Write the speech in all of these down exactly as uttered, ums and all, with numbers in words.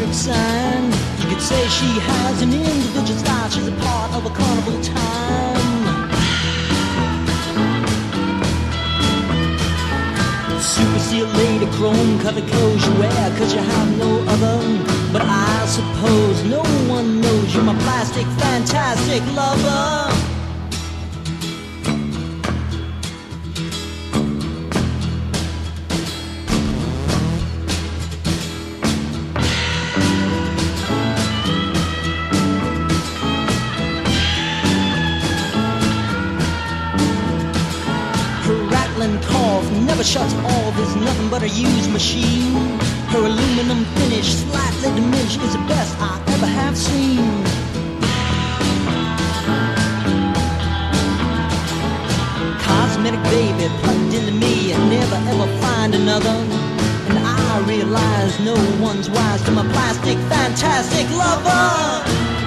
road sign. You could say she has an individual style. She's a part of a carnival time. Super seal lady, chrome covered clothes you wear, cause you have no other. But I suppose no one knows you're my plastic, fantastic lover. Cough never shuts off, is nothing but a used machine. Her aluminum finish, slightly diminished, is the best I ever have seen. Cosmetic baby plugged into me and never ever find another. And I realize no one's wise to my plastic, fantastic lover.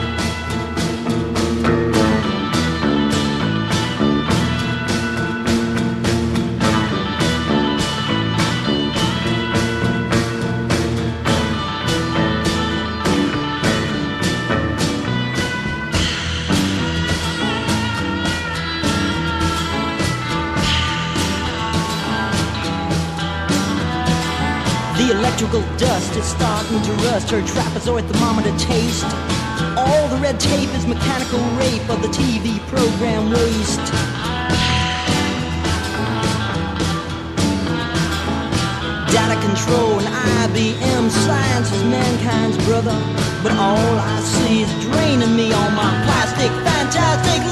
The electrical dust is starting to rust her trapezoid thermometer taste. All the red tape is mechanical rape of the T V program waste. Data control and I B M science is mankind's brother. But all I see is draining me on my plastic, fantastic